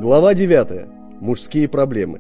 Глава 9. Мужские проблемы.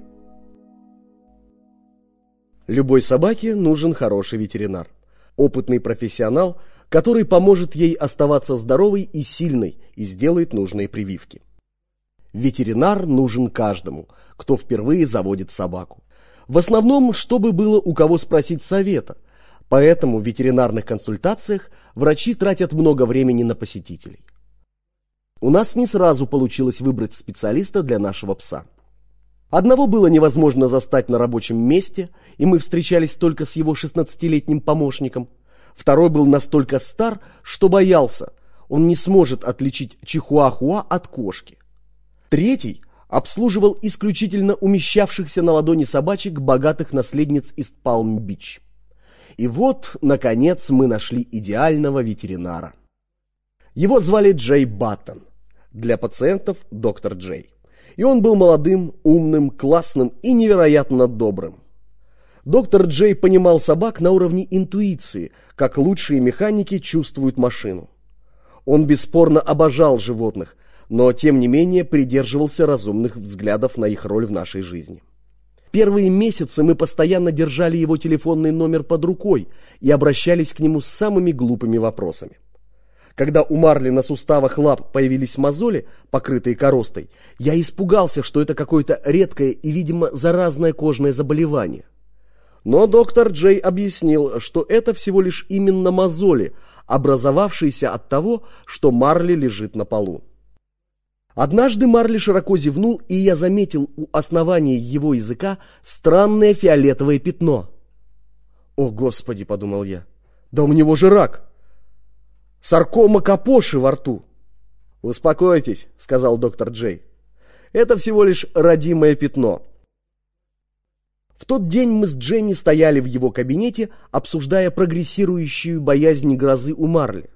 Любой собаке нужен хороший ветеринар. Опытный профессионал, который поможет ей оставаться здоровой и сильной и сделает нужные прививки. Ветеринар нужен каждому, кто впервые заводит собаку. В основном, чтобы было у кого спросить совета. Поэтому в ветеринарных консультациях врачи тратят много времени на посетителей. У нас не сразу получилось выбрать специалиста для нашего пса. Одного было невозможно застать на рабочем месте, и мы встречались только с его 16-летним помощником. Второй был настолько стар, что боялся, он не сможет отличить чихуахуа от кошки. Третий обслуживал исключительно умещавшихся на ладони собачек богатых наследниц из Палм-Бич. И вот, наконец, мы нашли идеального ветеринара. Его звали Джей Баттон, для пациентов доктор Джей. И он был молодым, умным, классным и невероятно добрым. Доктор Джей понимал собак на уровне интуиции, как лучшие механики чувствуют машину. Он бесспорно обожал животных, но тем не менее придерживался разумных взглядов на их роль в нашей жизни. Первые месяцы мы постоянно держали его телефонный номер под рукой и обращались к нему с самыми глупыми вопросами. Когда у Марли на суставах лап появились мозоли, покрытые коростой, я испугался, что это какое-то редкое и, видимо, заразное кожное заболевание. Но доктор Джей объяснил, что это всего лишь именно мозоли, образовавшиеся от того, что Марли лежит на полу. Однажды Марли широко зевнул, и я заметил у основания его языка странное фиолетовое пятно. «О, Господи!» — подумал я. «Да у него же рак! Саркома Капоши во рту!» «Успокойтесь», — сказал доктор Джей. «Это всего лишь родимое пятно». В тот день мы с Дженни стояли в его кабинете, обсуждая прогрессирующую боязнь грозы у Марли.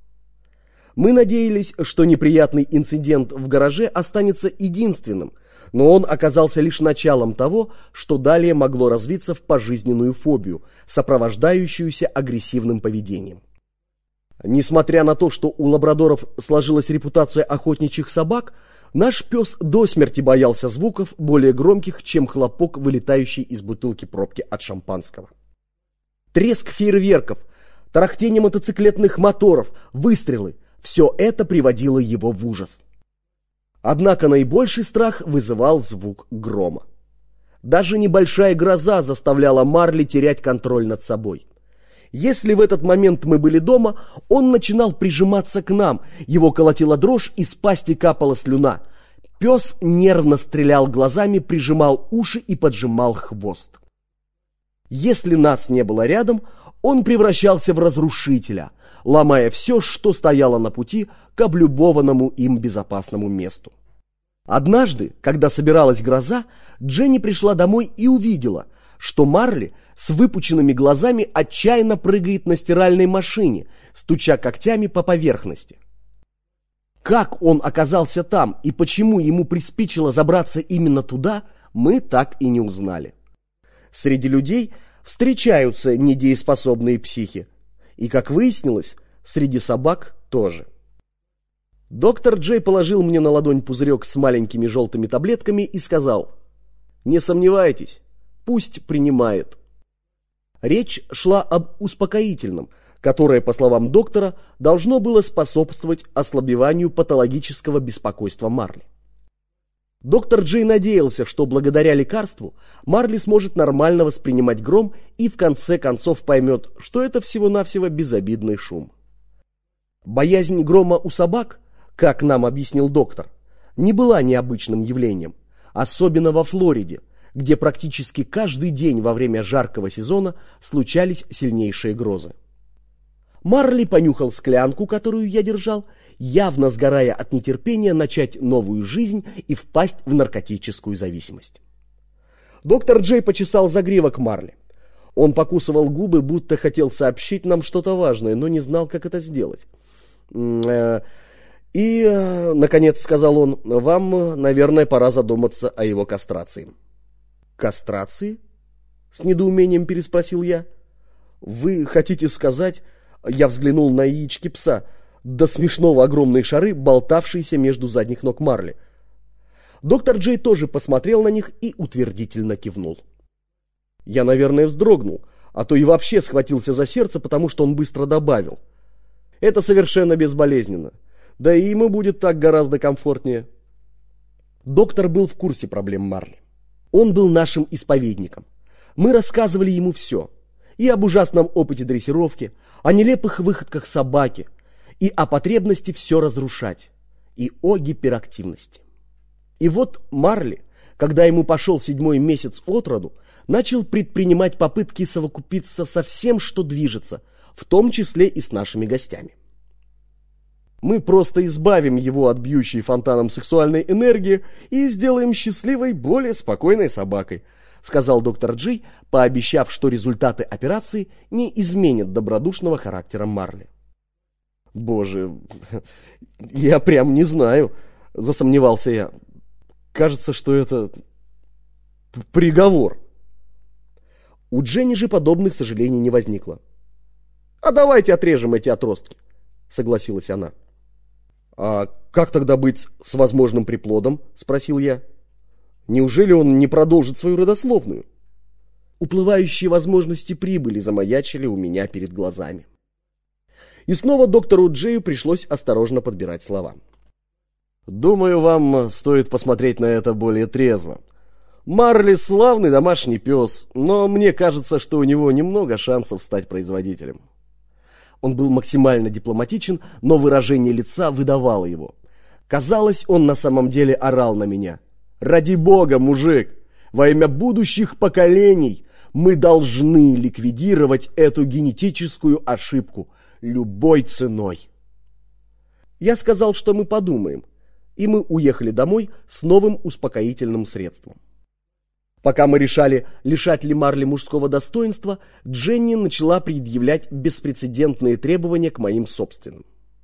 Мы надеялись, что неприятный инцидент в гараже останется единственным, но он оказался лишь началом того, что далее могло развиться в пожизненную фобию, сопровождающуюся агрессивным поведением. Несмотря на то, что у лабрадоров сложилась репутация охотничьих собак, наш пес до смерти боялся звуков более громких, чем хлопок, вылетающий из бутылки пробки от шампанского. Треск фейерверков, тарахтение мотоциклетных моторов, выстрелы – все это приводило его в ужас. Однако наибольший страх вызывал звук грома. Даже небольшая гроза заставляла Марли терять контроль над собой. Если в этот момент мы были дома, он начинал прижиматься к нам, его колотила дрожь, из пасти капала слюна. Пес нервно стрелял глазами, прижимал уши и поджимал хвост. Если нас не было рядом, он превращался в разрушителя, ломая все, что стояло на пути к облюбованному им безопасному месту. Однажды, когда собиралась гроза, Дженни пришла домой и увидела, что Марли с выпученными глазами отчаянно прыгает на стиральной машине, стуча когтями по поверхности. Как он оказался там и почему ему приспичило забраться именно туда, мы так и не узнали. Среди людей встречаются недееспособные психи, и, как выяснилось, среди собак тоже. Доктор Джей положил мне на ладонь пузырек с маленькими желтыми таблетками и сказал: «Не сомневайтесь, пусть принимает». Речь шла об успокоительном, которое, по словам доктора, должно было способствовать ослабеванию патологического беспокойства Марли. Доктор Джей надеялся, что благодаря лекарству Марли сможет нормально воспринимать гром и в конце концов поймет, что это всего-навсего безобидный шум. Боязнь грома у собак, как нам объяснил доктор, не была необычным явлением, особенно во Флориде, где практически каждый день во время жаркого сезона случались сильнейшие грозы. Марли понюхал склянку, которую я держал, явно сгорая от нетерпения начать новую жизнь и впасть в наркотическую зависимость. Доктор Джей почесал загривок Марли. Он покусывал губы, будто хотел сообщить нам что-то важное, но не знал, как это сделать. Наконец, сказал он, вам, наверное, пора задуматься о его кастрации. «Кастрации?» — с недоумением переспросил я. «Вы хотите сказать...» Я взглянул на яички пса, до смешного огромные шары, болтавшиеся между задних ног Марли. Доктор Джей тоже посмотрел на них и утвердительно кивнул. Я, наверное, вздрогнул, а то и вообще схватился за сердце, потому что он быстро добавил: это совершенно безболезненно, да и ему будет так гораздо комфортнее. Доктор был в курсе проблем Марли. Он был нашим исповедником. Мы рассказывали ему все. И об ужасном опыте дрессировки, о нелепых выходках собаки, и о потребности все разрушать, и о гиперактивности. И вот Марли, когда ему пошел 7-й месяц от роду, начал предпринимать попытки совокупиться со всем, что движется, в том числе и с нашими гостями. Мы просто избавим его от бьющей фонтаном сексуальной энергии и сделаем счастливой, более спокойной собакой, сказал доктор Джей, пообещав, что результаты операции не изменят добродушного характера Марли. Боже, я прям не знаю, засомневался я. Кажется, что это приговор. У Дженни же подобных сожалений не возникло. А давайте отрежем эти отростки, согласилась она. «А как тогда быть с возможным приплодом?» – спросил я. «Неужели он не продолжит свою родословную?» Уплывающие возможности прибыли замаячили у меня перед глазами. И снова доктору Джею пришлось осторожно подбирать слова. «Думаю, вам стоит посмотреть на это более трезво. Марли славный домашний пес, но мне кажется, что у него немного шансов стать производителем». Он был максимально дипломатичен, но выражение лица выдавало его. Казалось, он на самом деле орал на меня. «Ради бога, мужик! Во имя будущих поколений мы должны ликвидировать эту генетическую ошибку любой ценой!» Я сказал, что мы подумаем, и мы уехали домой с новым успокоительным средством. Пока мы решали, лишать ли Марли мужского достоинства, Дженни начала предъявлять беспрецедентные требования к моим собственным.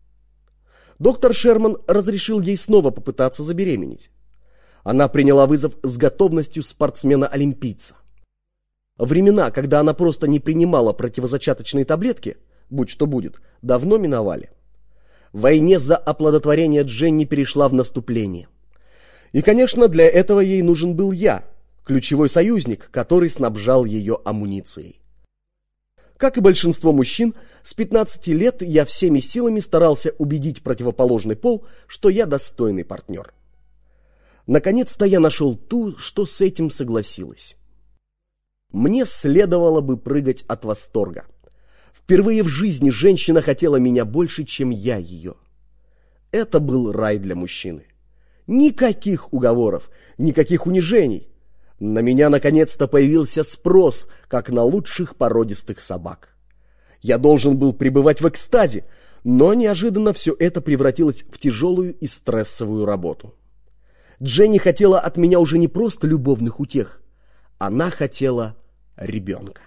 Доктор Шерман разрешил ей снова попытаться забеременеть. Она приняла вызов с готовностью спортсмена-олимпийца. Времена, когда она просто не принимала противозачаточные таблетки, будь что будет, давно миновали. В войне за оплодотворение Дженни перешла в наступление. И, конечно, для этого ей нужен был я, ключевой союзник, который снабжал ее амуницией. Как и большинство мужчин, с 15 лет я всеми силами старался убедить противоположный пол, что я достойный партнер. Наконец-то я нашел ту, что с этим согласилась. Мне следовало бы прыгать от восторга. Впервые в жизни женщина хотела меня больше, чем я ее. Это был рай для мужчины. Никаких уговоров, никаких унижений. На меня наконец-то появился спрос, как на лучших породистых собак. Я должен был пребывать в экстазе, но неожиданно все это превратилось в тяжелую и стрессовую работу. Дженни хотела от меня уже не просто любовных утех, она хотела ребенка.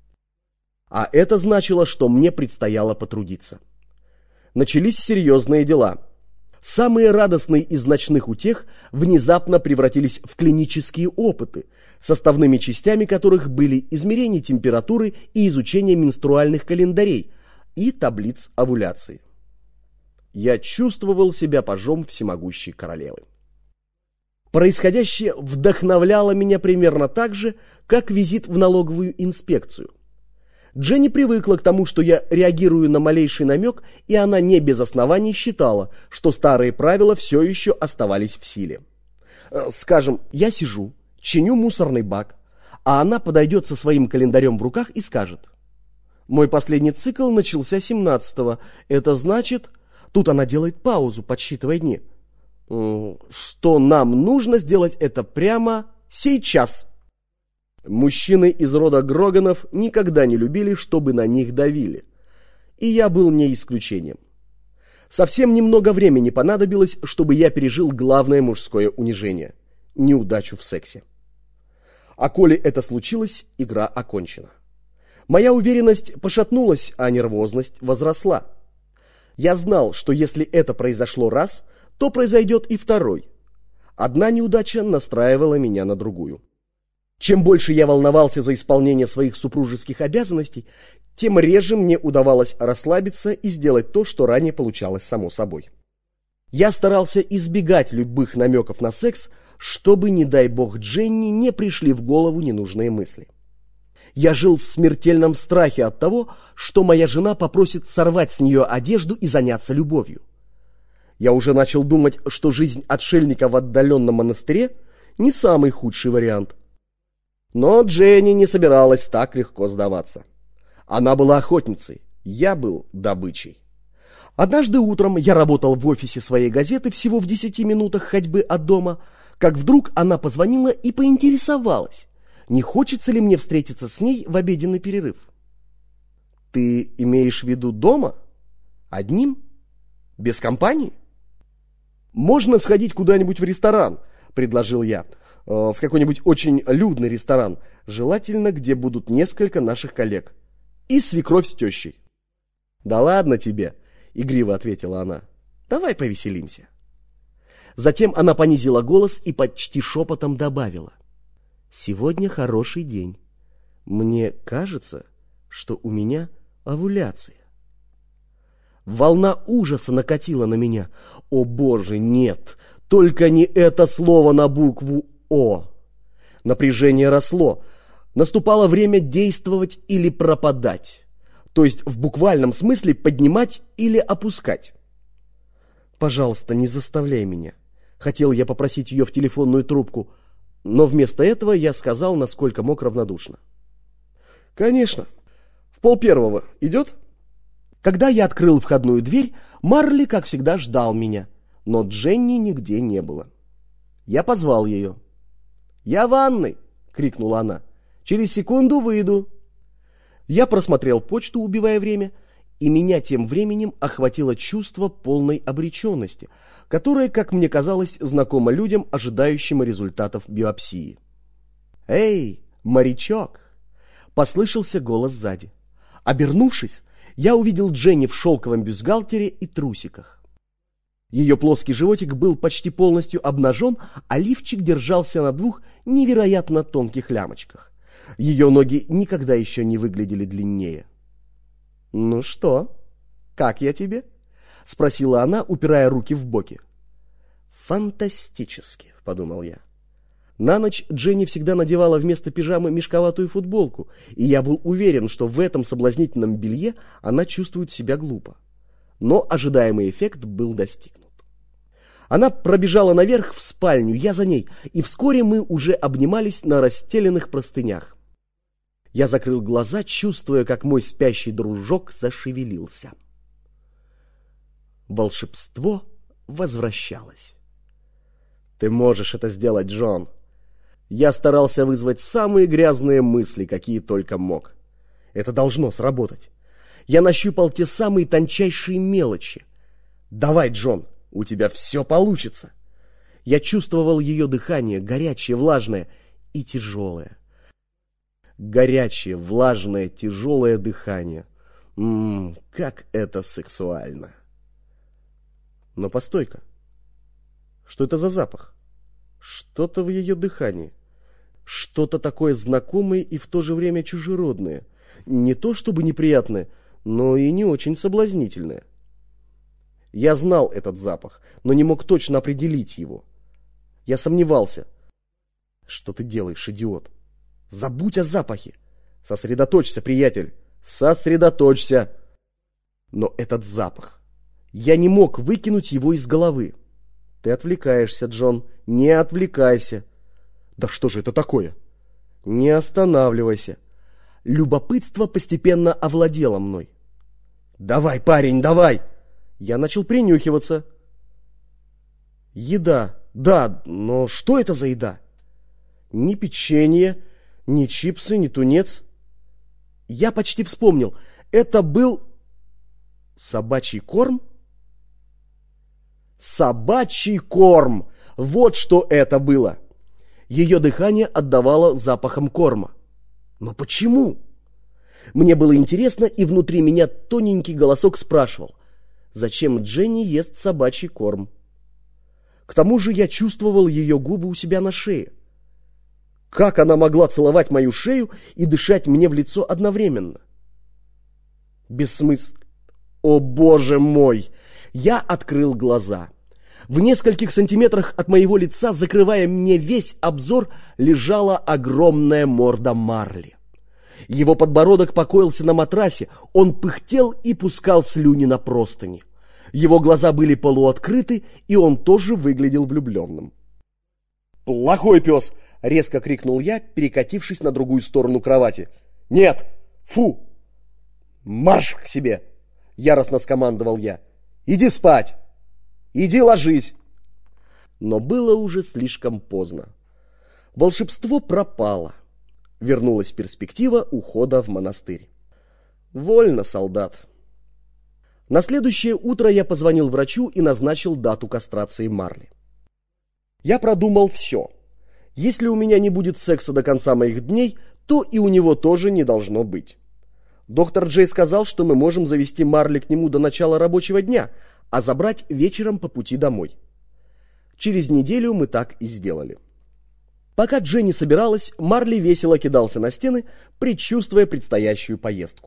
А это значило, что мне предстояло потрудиться. Начались серьезные дела. Самые радостные из ночных утех внезапно превратились в клинические опыты, составными частями которых были измерение температуры и изучение менструальных календарей и таблиц овуляции. Я чувствовал себя пажом всемогущей королевы. Происходящее вдохновляло меня примерно так же, как визит в налоговую инспекцию. Дженни привыкла к тому, что я реагирую на малейший намек, и она не без оснований считала, что старые правила все еще оставались в силе. Скажем, я сижу, чиню мусорный бак, а она подойдет со своим календарем в руках и скажет: «Мой последний цикл начался 17-го, это значит...» Тут она делает паузу, подсчитывая дни. «Что нам нужно сделать это прямо сейчас». Мужчины из рода Гроганов никогда не любили, чтобы на них давили. И я был не исключением. Совсем немного времени понадобилось, чтобы я пережил главное мужское унижение – неудачу в сексе. А коли это случилось, игра окончена. Моя уверенность пошатнулась, а нервозность возросла. Я знал, что если это произошло раз, то произойдет и второй. Одна неудача настраивала меня на другую. Чем больше я волновался за исполнение своих супружеских обязанностей, тем реже мне удавалось расслабиться и сделать то, что ранее получалось само собой. Я старался избегать любых намеков на секс, чтобы, не дай бог, Дженни не пришли в голову ненужные мысли. Я жил в смертельном страхе от того, что моя жена попросит сорвать с нее одежду и заняться любовью. Я уже начал думать, что жизнь отшельника в отдаленном монастыре не самый худший вариант. Но Дженни не собиралась так легко сдаваться. Она была охотницей, я был добычей. Однажды утром я работал в офисе своей газеты всего в 10 минутах ходьбы от дома, как вдруг она позвонила и поинтересовалась, не хочется ли мне встретиться с ней в обеденный перерыв. «Ты имеешь в виду дома? Одним? Без компании?» «Можно сходить куда-нибудь в ресторан», — предложил я. «В какой-нибудь очень людный ресторан, желательно, где будут несколько наших коллег. И свекровь с тещей». «Да ладно тебе», — игриво ответила она. «Давай повеселимся». Затем она понизила голос и почти шепотом добавила: «Сегодня хороший день. Мне кажется, что у меня овуляция». Волна ужаса накатила на меня. О боже, нет, только не это слово на букву «О». Напряжение росло. Наступало время действовать или пропадать. То есть в буквальном смысле поднимать или опускать. «Пожалуйста, не заставляй меня», — хотел я попросить ее в телефонную трубку, но вместо этого я сказал, насколько мог, равнодушно: «Конечно. В 12:30 идет?» Когда я открыл входную дверь, Марли, как всегда, ждал меня, но Дженни нигде не было. Я позвал ее. «Я в ванной!» — крикнула она. «Через секунду выйду». Я просмотрел почту, убивая время, и меня тем временем охватило чувство полной обреченности, которое, как мне казалось, знакомо людям, ожидающим результатов биопсии. «Эй, морячок!» — послышался голос сзади. Обернувшись, я увидел Дженни в шелковом бюстгальтере и трусиках. Ее плоский животик был почти полностью обнажен, а лифчик держался на 2 невероятно тонких лямочках. Ее ноги никогда еще не выглядели длиннее. «Ну что, как я тебе?» — спросила она, упирая руки в боки. «Фантастически», — подумал я. На ночь Дженни всегда надевала вместо пижамы мешковатую футболку, и я был уверен, что в этом соблазнительном белье она чувствует себя глупо. Но ожидаемый эффект был достигнут. Она пробежала наверх в спальню, я за ней, и вскоре мы уже обнимались на расстеленных простынях. Я закрыл глаза, чувствуя, как мой спящий дружок зашевелился. Волшебство возвращалось. «Ты можешь это сделать, Джон!» Я старался вызвать самые грязные мысли, какие только мог. Это должно сработать. Я нащупал те самые тончайшие мелочи. «Давай, Джон, у тебя все получится!» Я чувствовал ее дыхание, горячее, влажное и тяжелое. Горячее, влажное, тяжелое дыхание. Как это сексуально! Но постой-ка. Что это за запах? Что-то в ее дыхании. Что-то такое знакомое и в то же время чужеродное. Не то чтобы неприятное, но и не очень соблазнительное. Я знал этот запах, но не мог точно определить его. Я сомневался. Что ты делаешь, идиот? Забудь о запахе. Сосредоточься, приятель. Сосредоточься. Но этот запах. Я не мог выкинуть его из головы. Ты отвлекаешься, Джон. Не отвлекайся. Да что же это такое? Не останавливайся. Любопытство постепенно овладело мной. Давай, парень, давай. Я начал принюхиваться. Еда. Да, но что это за еда? Ни печенье, ни чипсы, ни тунец. Я почти вспомнил. Это был собачий корм? Собачий корм! Вот что это было! Ее дыхание отдавало запахом корма. Но почему? Мне было интересно, и внутри меня тоненький голосок спрашивал: зачем Дженни ест собачий корм? К тому же я чувствовал ее губы у себя на шее. Как она могла целовать мою шею и дышать мне в лицо одновременно? Бессмысленно. О, боже мой! Я открыл глаза. В нескольких сантиметрах от моего лица, закрывая мне весь обзор, лежала огромная морда Марли. Его подбородок покоился на матрасе, он пыхтел и пускал слюни на простыни. Его глаза были полуоткрыты, и он тоже выглядел влюбленным. «Плохой пес!» — резко крикнул я, перекатившись на другую сторону кровати. «Нет! Фу! Марш к себе!» — яростно скомандовал я. «Иди спать! Иди ложись!» Но было уже слишком поздно. Волшебство пропало. Вернулась перспектива ухода в монастырь. Вольно, солдат. На следующее утро я позвонил врачу и назначил дату кастрации Марли. Я продумал все. Если у меня не будет секса до конца моих дней, то и у него тоже не должно быть. Доктор Джей сказал, что мы можем завести Марли к нему до начала рабочего дня, а забрать вечером по пути домой. Через неделю мы так и сделали. Пока Дженни собиралась, Марли весело кидался на стены, предчувствуя предстоящую поездку.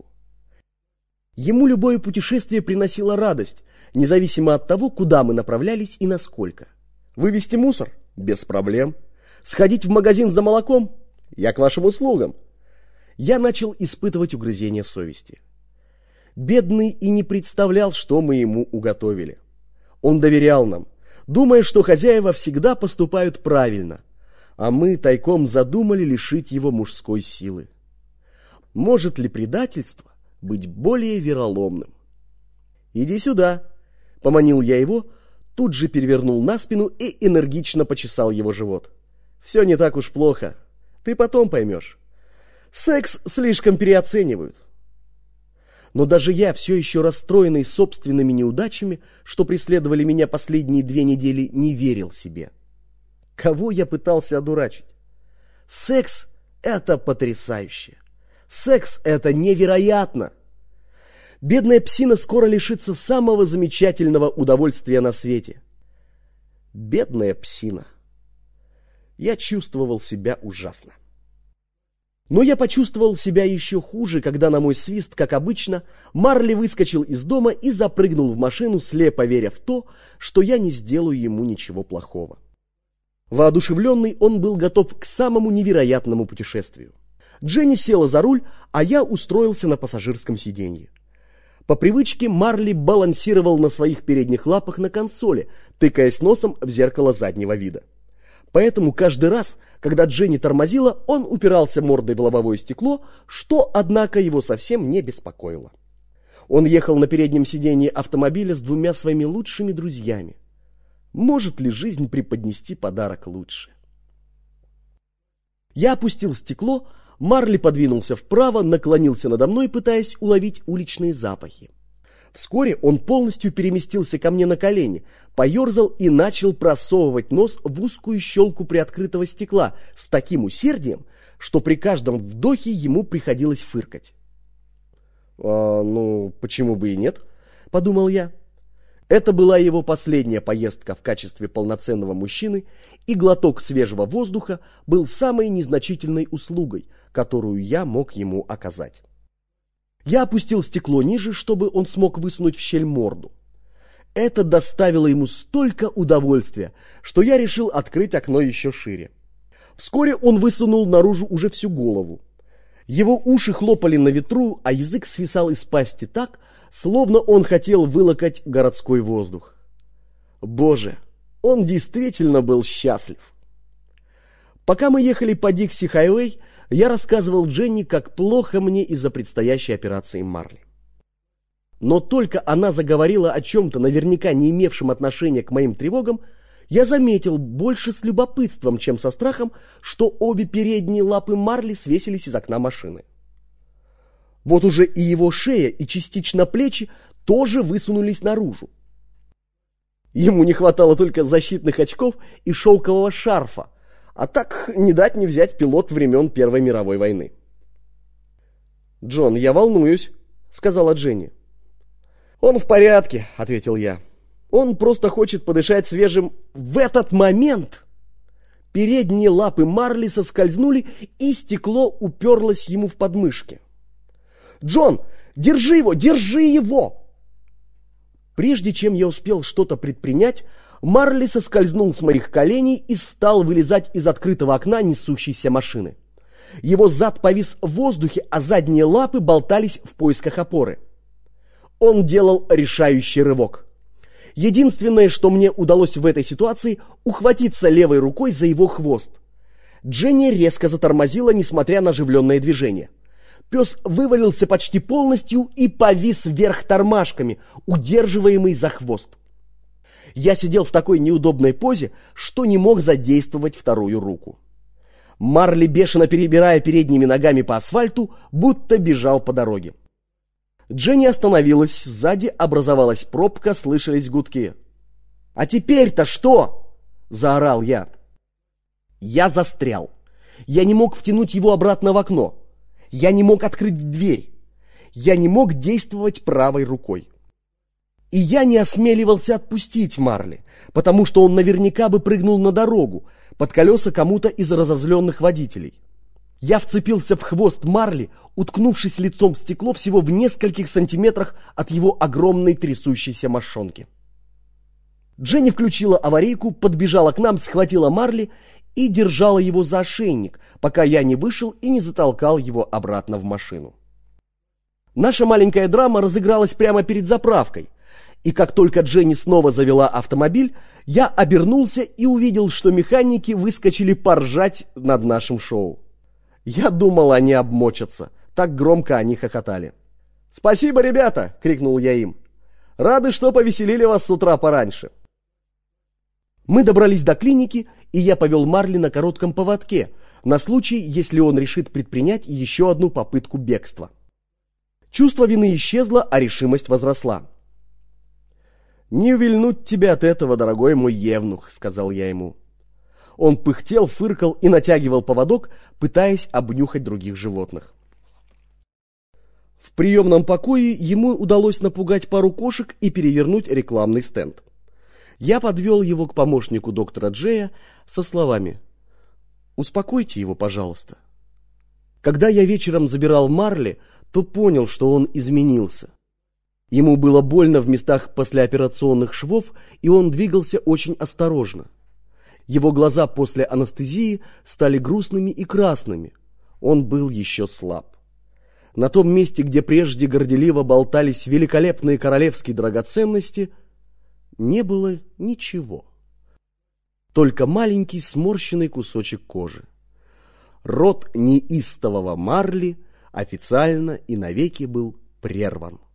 Ему любое путешествие приносило радость, независимо от того, куда мы направлялись и насколько. Вывести мусор? Без проблем. Сходить в магазин за молоком? Я к вашим услугам. Я начал испытывать угрызение совести. Бедный и не представлял, что мы ему уготовили. Он доверял нам, думая, что хозяева всегда поступают правильно, а мы тайком задумали лишить его мужской силы. Может ли предательство быть более вероломным? «Иди сюда», — поманил я его, тут же перевернул на спину и энергично почесал его живот. «Все не так уж плохо, ты потом поймешь. Секс слишком переоценивают». Но даже я, все еще расстроенный собственными неудачами, что преследовали меня последние 2 недели, не верил себе. Кого я пытался одурачить? Секс — это потрясающе. Секс — это невероятно. Бедная псина скоро лишится самого замечательного удовольствия на свете. Бедная псина. Я чувствовал себя ужасно. Но я почувствовал себя еще хуже, когда на мой свист, как обычно, Марли выскочил из дома и запрыгнул в машину, слепо веря в то, что я не сделаю ему ничего плохого. Воодушевленный, он был готов к самому невероятному путешествию. Дженни села за руль, а я устроился на пассажирском сиденье. По привычке Марли балансировал на своих передних лапах на консоли, тыкаясь носом в зеркало заднего вида. Поэтому каждый раз, когда Дженни тормозила, он упирался мордой в лобовое стекло, что, однако, его совсем не беспокоило. Он ехал на переднем сиденье автомобиля с 2 своими лучшими друзьями. Может ли жизнь преподнести подарок лучше? Я опустил стекло, Марли подвинулся вправо, наклонился надо мной, пытаясь уловить уличные запахи. Вскоре он полностью переместился ко мне на колени, поерзал и начал просовывать нос в узкую щелку приоткрытого стекла с таким усердием, что при каждом вдохе ему приходилось фыркать. «Ну, почему бы и нет?» – подумал я. Это была его последняя поездка в качестве полноценного мужчины, и глоток свежего воздуха был самой незначительной услугой, которую я мог ему оказать. Я опустил стекло ниже, чтобы он смог высунуть в щель морду. Это доставило ему столько удовольствия, что я решил открыть окно еще шире. Вскоре он высунул наружу уже всю голову. Его уши хлопали на ветру, а язык свисал из пасти так, словно он хотел вылокать городской воздух. Боже, он действительно был счастлив. Пока мы ехали по Дикси-хайвей, я рассказывал Дженни, как плохо мне из-за предстоящей операции Марли. Но только она заговорила о чем-то, наверняка не имевшем отношения к моим тревогам, я заметил больше с любопытством, чем со страхом, что обе передние лапы Марли свесились из окна машины. Вот уже и его шея, и частично плечи тоже высунулись наружу. Ему не хватало только защитных очков и шелкового шарфа, а так не дать не взять пилот времен Первой мировой войны. «Джон, я волнуюсь», — сказала Дженни. «Он в порядке», — ответил я. «Он просто хочет подышать свежим». В этот момент передние лапы Марли соскользнули, и стекло уперлось ему в подмышки. «Джон, держи его, держи его!» Прежде чем я успел что-то предпринять, Марли соскользнул с моих коленей и стал вылезать из открытого окна несущейся машины. Его зад повис в воздухе, а задние лапы болтались в поисках опоры. Он делал решающий рывок. Единственное, что мне удалось в этой ситуации, ухватиться левой рукой за его хвост. Дженни резко затормозила, несмотря на оживленное движение. Пес вывалился почти полностью и повис вверх тормашками, удерживаемый за хвост. Я сидел в такой неудобной позе, что не мог задействовать вторую руку. Марли, бешено перебирая передними ногами по асфальту, будто бежал по дороге. Дженни остановилась, сзади образовалась пробка, слышались гудки. «А теперь-то что?» – заорал я. Я застрял. Я не мог втянуть его обратно в окно. Я не мог открыть дверь. Я не мог действовать правой рукой. И я не осмеливался отпустить Марли, потому что он наверняка бы прыгнул на дорогу, под колеса кому-то из разозленных водителей. Я вцепился в хвост Марли, уткнувшись лицом в стекло всего в нескольких сантиметрах от его огромной трясущейся мошонки. Дженни включила аварийку, подбежала к нам, схватила Марли и держала его за ошейник, пока я не вышел и не затолкал его обратно в машину. Наша маленькая драма разыгралась прямо перед заправкой, и как только Дженни снова завела автомобиль, я обернулся и увидел, что механики выскочили поржать над нашим шоу. Я думал, они обмочатся, так громко они хохотали. «Спасибо, ребята!» — крикнул я им. «Рады, что повеселили вас с утра пораньше». Мы добрались до клиники, и я повел Марли на коротком поводке, на случай, если он решит предпринять еще одну попытку бегства. Чувство вины исчезло, а решимость возросла. «Не увильнуть тебя от этого, дорогой мой евнух», — сказал я ему. Он пыхтел, фыркал и натягивал поводок, пытаясь обнюхать других животных. В приемном покое ему удалось напугать пару кошек и перевернуть рекламный стенд. Я подвел его к помощнику доктора Джея со словами: «Успокойте его, пожалуйста». Когда я вечером забирал Марли, то понял, что он изменился. Ему было больно в местах послеоперационных швов, и он двигался очень осторожно. Его глаза после анестезии стали грустными и красными. Он был еще слаб. На том месте, где прежде горделиво болтались великолепные королевские драгоценности, не было ничего. Только маленький сморщенный кусочек кожи. Род неистового Марли официально и навеки был прерван.